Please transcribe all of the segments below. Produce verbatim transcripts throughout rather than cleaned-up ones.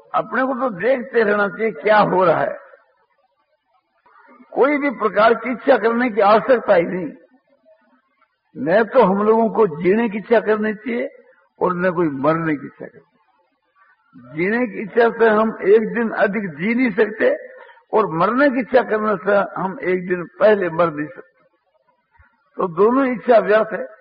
अपने को तो देखते रहना चाहिए क्या हो रहा है। कोई भी प्रकार की इच्छा करने की आवश्यकता ही नहीं। न तो हम लोगों को जीने की इच्छा करनी चाहिए और न कोई मरने की इच्छा करनी। जीने की इच्छा से हम एक दिन अधिक जी नहीं सकते और मरने की इच्छा करने से हम एक दिन पहले मर नहीं सकते। तो दोनों इच्छा व्यर्थ है,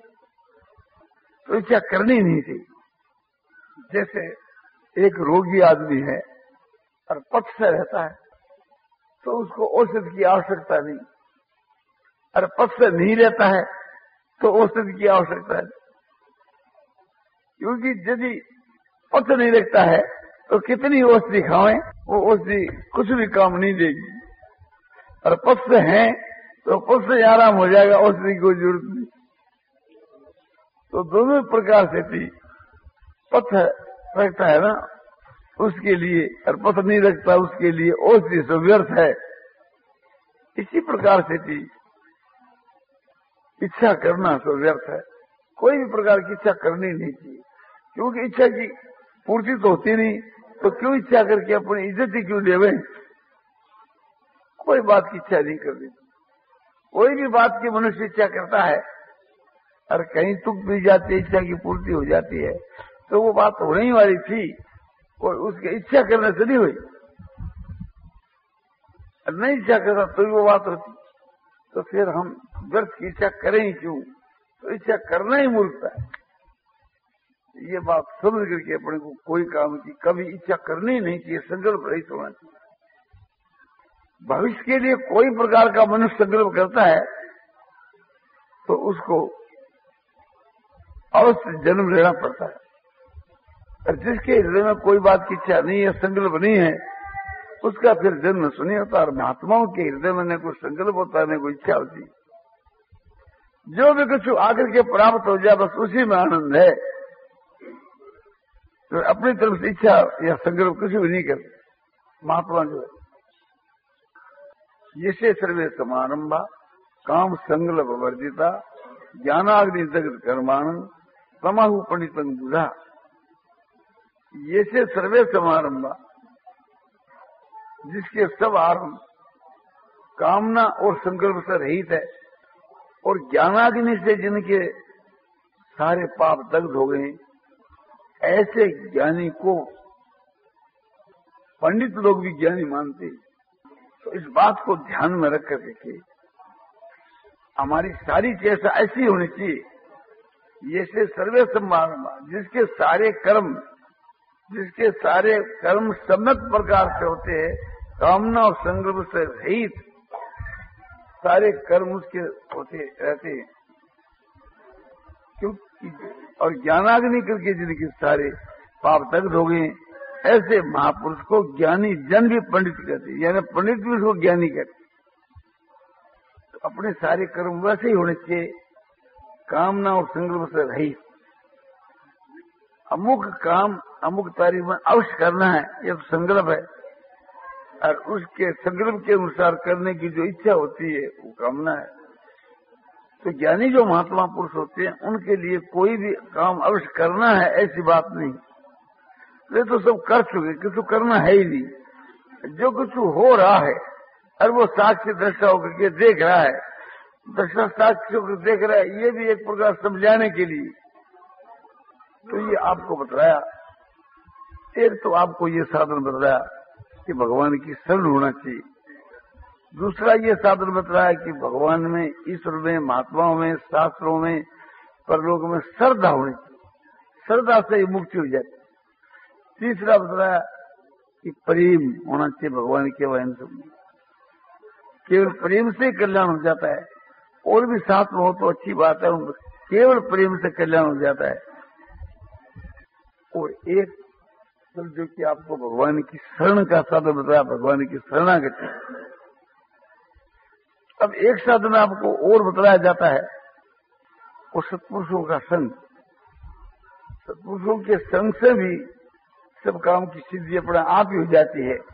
तो इच्छा करनी नहीं चाहिए। जैसे एक रोगी आदमी है और पथ से रहता है तो उसको औषधि की आवश्यकता नहीं, और पथ से नहीं रहता है तो औषधि की आवश्यकता है। क्योंकि यदि पथ नहीं रखता है तो कितनी औषधि खाएं, वो औषधि कुछ भी काम नहीं देगी। और पथ से है तो पथ से आराम हो जाएगा, औषधि की कोई जरूरत नहीं। तो दोनों प्रकार से थी, पथ रखता है ना उसके लिए, और पथ नहीं रखता उसके लिए औषधि से व्यर्थ है। इसी प्रकार से थी इच्छा करना तो व्यर्थ है। कोई भी प्रकार की इच्छा करनी नहीं चाहिए, क्योंकि इच्छा की पूर्ति तो होती नहीं, तो क्यों इच्छा करके अपनी इज्जत ही क्यों लेवे। कोई बात की इच्छा नहीं करनी। कोई भी बात की मनुष्य इच्छा करता है और कहीं तुक भी जाती है, इच्छा की पूर्ति हो जाती है, तो वो बात होने वाली थी और उसकी इच्छा करने से नहीं हुई। नहीं इच्छा करता तो वो बात होती, तो फिर हम व्यर्थ की इच्छा करें ही क्यों। तो इच्छा करना ही मूर्खता है। ये बात समझ करके अपने को कोई काम की कभी इच्छा करनी नहीं चाहिए, संकल्प रहित होना चाहिए। भविष्य के लिए कोई प्रकार का मनुष्य संकल्प करता है तो उसको अवश्य जन्म लेना पड़ता है। और जिसके हृदय में कोई बात की इच्छा नहीं है, संकल्प नहीं है, उसका फिर जन्म सुनी होता। और महात्माओं के हृदय में न कोई संकल्प होता है न कोई इच्छा होती। जो भी कुछ आकर के प्राप्त हो जाए बस उसी में आनंद है। तो अपनी तरफ से इच्छा या संकल्प कुछ भी नहीं करते महात्मा जो है। जिसे सर्वे समारंभा काम संकल्प वर्जिता ज्ञानाग्नि जगत कर्माण समाहु पंडितंग बुधा। ये से सर्वे समारंभा, जिसके सब आरंभ कामना और संकल्प से रहित है, और ज्ञानाग्नि से जिनके सारे पाप दग्ध हो गए, ऐसे ज्ञानी को पंडित लोग भी ज्ञानी मानते। तो इस बात को ध्यान में रख कर देखिए, हमारी सारी चेष्टा ऐसी होनी चाहिए। ये से सर्वे समारंभ, जिसके सारे कर्म जिसके सारे कर्म सम्यक प्रकार से होते हैं, कामना और संकल्प से रहित सारे कर्म उसके होते रहते हैं। क्योंकि और ज्ञानाग्नि करके जिनके सारे पाप दग्ध हो गए, ऐसे महापुरुष को ज्ञानी जन भी पंडित कहते हैं, यानी पंडित भी उसको ज्ञानी कहते। तो अपने सारे कर्म वैसे ही होने चाहिए, कामना और संकल्प से रहित। अमुक काम अमुक तारीख में अवश्य करना है, यह तो संकल्प है, और उसके संकल्प के अनुसार करने की जो इच्छा होती है वो कामना है। तो ज्ञानी जो महात्मा पुरुष होते हैं उनके लिए कोई भी काम अवश्य करना है ऐसी बात नहीं। वे तो सब कर चुके, कुछ करना है ही नहीं। जो कुछ हो रहा है और वो साक्षी दृष्टा होकर के देख रहा है, दृष्टा साक्षी होकर देख रहा है, ये भी एक प्रकार समझाने के लिए। तो ये आपको बताया, एक तो आपको ये साधन बताया कि भगवान की शरण होना चाहिए। दूसरा ये साधन बताया कि भगवान में, ईश्वर में, महात्माओं में, शास्त्रों में, परलोक में श्रद्धा होनी चाहिए। श्रद्धा से ही मुक्ति हो जाती। तीसरा बताया कि प्रेम होना चाहिए भगवान के वहन से। केवल प्रेम से कल्याण हो जाता है, और भी साथ में हो तो अच्छी बात है, केवल प्रेम से कल्याण हो जाता है। और एक जो कि आपको भगवान की शरण का साधन बताया, भगवान की शरणागति। अब एक साधन आपको और बताया जाता है, वो सत्पुरुषों का संग। सत्पुरुषों के संग से भी सब काम की सिद्धि अपने आप ही हो जाती है।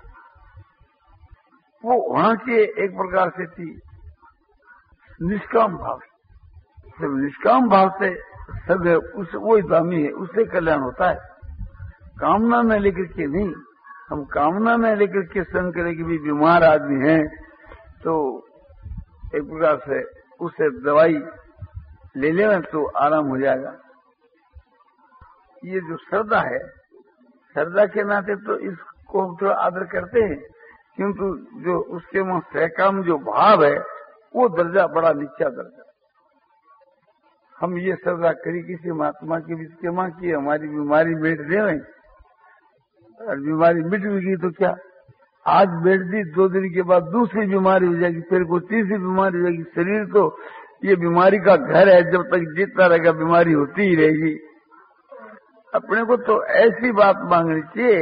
वो होना चाहिए एक प्रकार से थी निष्काम भाव। जब निष्काम भाव से सब उस वो दामी है, उससे कल्याण होता है, कामना में लेकर के नहीं। हम कामना में लेकर के संग करें कि भी बीमार आदमी है तो एक प्रकार से उसे दवाई ले लेना तो आराम हो जाएगा। ये जो श्रद्धा है, श्रद्धा के नाते तो इसको हम थोड़ा आदर करते हैं, किंतु जो उसके वहां सहकाम जो भाव है वो दर्जा बड़ा नीचा दर्जा। हम ये श्रद्धा करी किसी महात्मा की इसके माँ की हमारी बीमारी मिट देवे, और बीमारी मिट गई तो क्या, आज बैठ दी दो दिन के बाद दूसरी बीमारी हो जाएगी, फिर कोई तीसरी बीमारी हो जाएगी। शरीर तो ये बीमारी का घर है, जब तक जीता रहेगा बीमारी होती ही रहेगी। अपने को तो ऐसी बात मांगनी चाहिए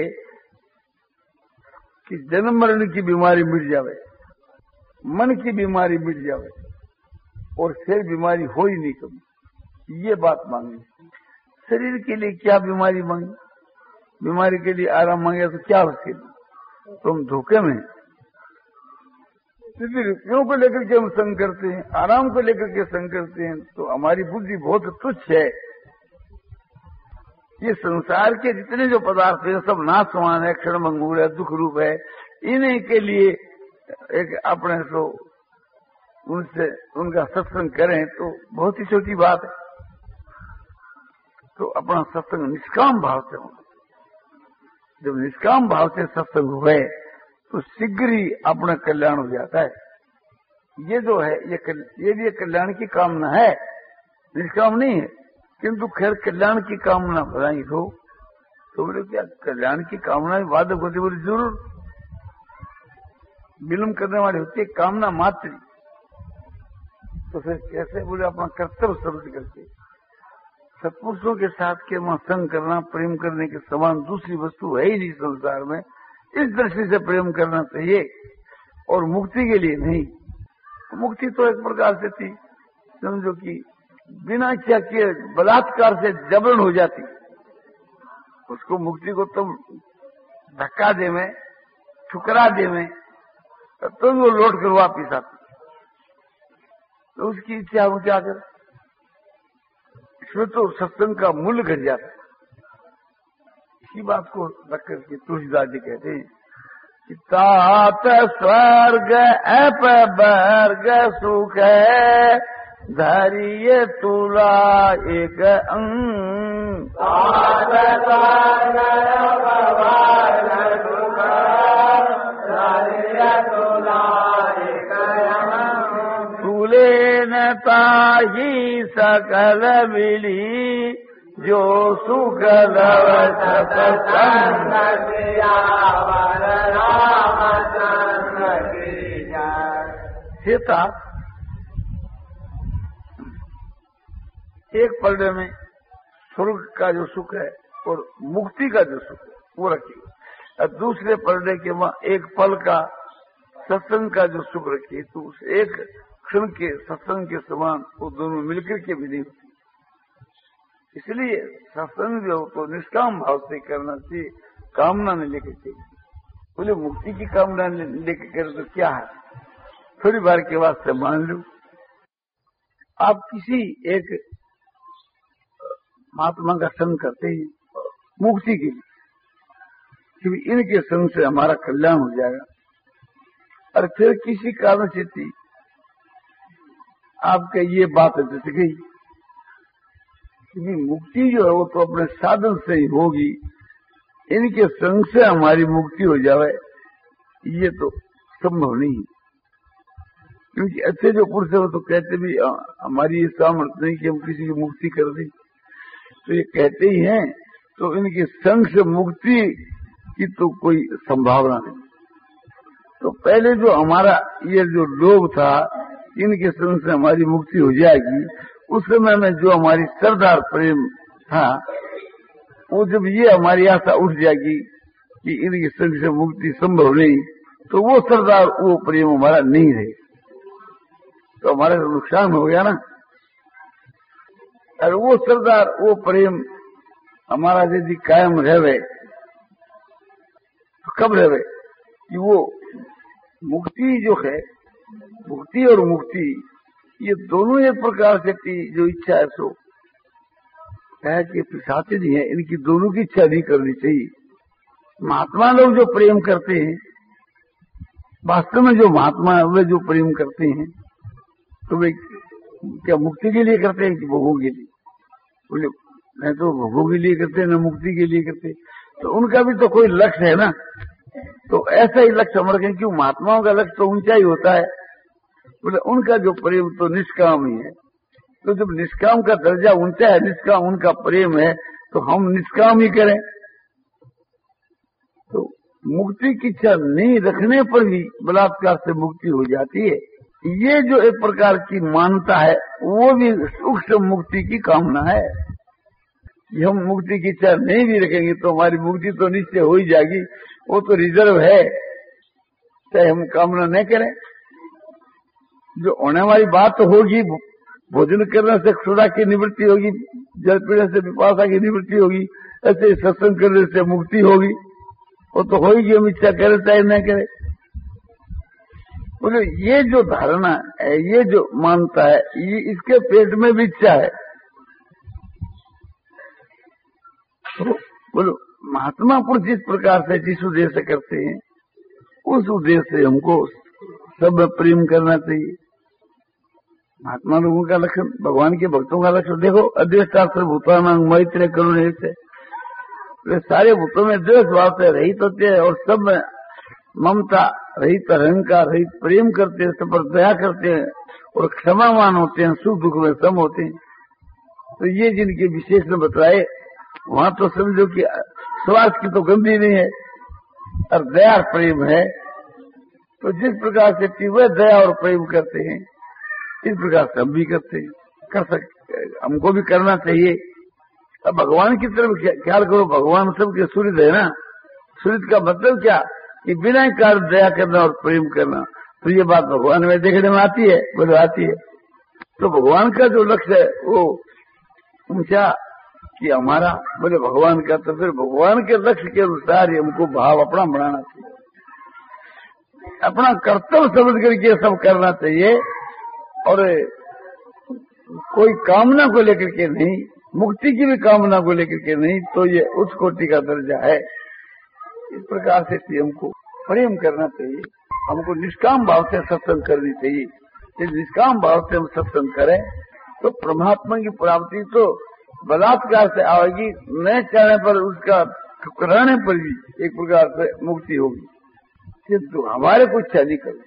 कि जन्म मरण की बीमारी मिट जावे, मन की बीमारी मिट जावे और फिर बीमारी हो ही नहीं कभी, ये बात मांगनी। शरीर के लिए क्या बीमारी मांगी, बीमारी के लिए आराम मांगे तो क्या उसके लिए, तो हम धोखे में। क्योंकि रुपयों को लेकर के हम संग करते हैं, आराम को लेकर के संग करते हैं, तो हमारी बुद्धि बहुत तुच्छ है। ये संसार के जितने जो पदार्थ है सब नाशवान है, क्षण भंगुर है, दुख रूप है। इन्हीं के लिए एक अपने तो उनसे उनका सत्संग करें तो बहुत ही छोटी बात है। तो अपना सत्संग निष्काम भाव से होना। जब निष्काम भाव से सत्संग हुए तो शीघ्र ही अपना कल्याण हो जाता है। ये जो है ये कल, ये भी कल्याण की कामना है, निष्काम नहीं है, किंतु खैर कल्याण की कामना बनाई हो तो बोले क्या कल्याण की कामना वादक होती, बोले जरूर विलंब करने वाली होती है कामना मात्र। तो फिर कैसे, बोले अपना कर्तव्य समझ करके सत्पुरुषों के साथ के वहां संग करना, प्रेम करने के समान दूसरी वस्तु है ही नहीं संसार में। इस दृष्टि से प्रेम करना चाहिए और मुक्ति के लिए नहीं। मुक्ति तो एक प्रकार से थी, समझो कि बिना इच्छा के बलात्कार से जबरन हो जाती, उसको मुक्ति को तुम धक्का दे में, ठुकरा दे में, तो वो लौट कर वापिस आती। तो उसकी इच्छा वो क्या करे, इसमें तो सत्संग का मूल्य घट जाता है। इसी बात को रख करके तुलसीदास जी कहते हैं कि तात स्वर्ग अप वर्ग सुख धैर्य तुला एक अंग। तात स्वर्ग अप वर्ग सुख धैर्य तुला एक अंग। तुले न ताही सकल मिली जो सुख लव सत्संग सियावर रामचंद्र की जय। सीता एक पलड़े में स्वर्ग का जो सुख है और मुक्ति का जो सुख है वो रखी, और दूसरे पलड़े के वहां एक पल का सत्संग का जो सुख रखी, तो उस एक क्षण के सत्संग के समान वो दोनों मिलकर के भी नहीं होती। इसलिए सत्संग जो तो निष्काम भाव से करना चाहिए, कामना नहीं लेकर चाहिए। बोले मुक्ति की कामना लेकर करे तो क्या है, थोड़ी बार के बाद से मान लो आप किसी एक महात्मा का संग करते ही मुक्ति के लिए, क्योंकि इनके संग से हमारा कल्याण हो जाएगा। और फिर किसी कारण से थी आपके ये बात जैसे गई, क्योंकि मुक्ति जो है वो तो अपने साधन से ही होगी, इनके संग से हमारी मुक्ति हो जाए ये तो संभव नहीं। क्योंकि अच्छे जो पुरुष है वो तो कहते भी हमारी ये सामर्थ्य नहीं कि हम किसी की मुक्ति कर दें, तो ये कहते ही हैं, तो इनके संग से मुक्ति की तो कोई संभावना नहीं। तो पहले जो हमारा ये जो लोभ था इनके संग से हमारी मुक्ति हो जाएगी, उस समय में जो हमारी श्रद्धा प्रेम था वो जब ये हमारी आशा उठ जाएगी कि इनके संग से मुक्ति संभव नहीं, तो वो श्रद्धा वो प्रेम हमारा नहीं रहे, तो हमारा नुकसान हो गया ना। और वो श्रद्धा वो प्रेम हमारा यदि कायम रहे तो कब रहे कि वो मुक्ति जो है, मुक्ति और मुक्ति ये दोनों एक प्रकार से जो इच्छा है सो है कि पिशाचिनी है, इनकी दोनों की इच्छा नहीं करनी चाहिए। महात्मा लोग जो प्रेम करते हैं, वास्तव में जो महात्मा वे जो प्रेम करते हैं तो वे क्या मुक्ति के लिए करते हैं कि भोगों के लिए? बोले नहीं तो भोगों के लिए करते हैं, न मुक्ति के लिए करते, तो उनका भी तो कोई लक्ष्य है ना। तो ऐसा ही लक्ष्य हम रखें, क्यों महात्माओं का लक्ष्य तो ऊंचा ही होता है। बोले उनका जो प्रेम तो निष्काम ही है। तो जब निष्काम का दर्जा ऊंचा है, निष्काम उनका प्रेम है, तो हम निष्काम ही करें। तो मुक्ति की इच्छा नहीं रखने पर भी बलात्कार से मुक्ति हो जाती है। ये जो एक प्रकार की मान्यता है वो भी सूक्ष्म मुक्ति की कामना है। कि हम मुक्ति की इच्छा नहीं भी रखेंगे तो हमारी मुक्ति तो निश्चय हो ही जाएगी, वो तो रिजर्व है, चाहे हम कामना नहीं करें। जो होने वाली बात तो होगी, भोजन करने से क्षुधा की निवृत्ति होगी, जल पीने से पिपासा की निवृत्ति होगी, ऐसे सत्संग करने से मुक्ति होगी, वो तो होगी, हम इच्छा करें चाहे न करें। बोले ये जो धारणा है, ये जो मानता है, ये इसके पेट में भी इच्छा है। तो बोलो महात्मा पुरुष जिस प्रकार से जिस उद्देश्य से करते हैं उस उद्देश्य से हमको सब प्रेम करना चाहिए। महात्मा लोगों का लक्षण, भगवान के भक्तों का लक्षण देखो, अद्वेष्टास्त्र भूतानां मैत्री करुणे से वे सारे भूतों में द्वेष भाव से रहित होते हैं और सब में ममता रहित, अहंकार रहित प्रेम करते हैं, सब पर दया करते हैं और क्षमावान होते हैं, सुख दुख में सम होते हैं। तो ये जिनके विशेषण बताए वहां तो समझो कि स्वार्थ की तो गंदी नहीं है और दया प्रेम है। तो जिस प्रकार से वे दया और प्रेम करते हैं इस प्रकार से हम भी करते हैं, कर सकते, हमको भी करना चाहिए। अब भगवान की तरफ ख्याल करो, भगवान सबके सूर्य है ना। सूर्य का मतलब क्या कि बिना कारण दया करना और प्रेम करना। तो ये बात भगवान में देखने में आती है, बोलो आती है। तो भगवान का जो लक्ष्य है वो ऊंचा कि हमारा, बोले भगवान का, तो फिर भगवान के लक्ष्य के अनुसार ही हमको भाव अपना बनाना चाहिए, अपना कर्तव्य समझ करके सब करना चाहिए और कोई कामना को लेकर के नहीं, मुक्ति की भी कामना को लेकर के नहीं। तो ये उच्च कोटि का दर्जा है। इस प्रकार से हमको प्रेम करना चाहिए, हमको निष्काम भाव से सत्संग करनी चाहिए। यदि निष्काम भाव से हम सत्संग करें तो परमात्मा की प्राप्ति तो बलात्कार से आएगी, न चाहने पर उसका ठुकराने पर भी एक प्रकार से मुक्ति होगी। किंतु हमारे को इच्छा नहीं करनी,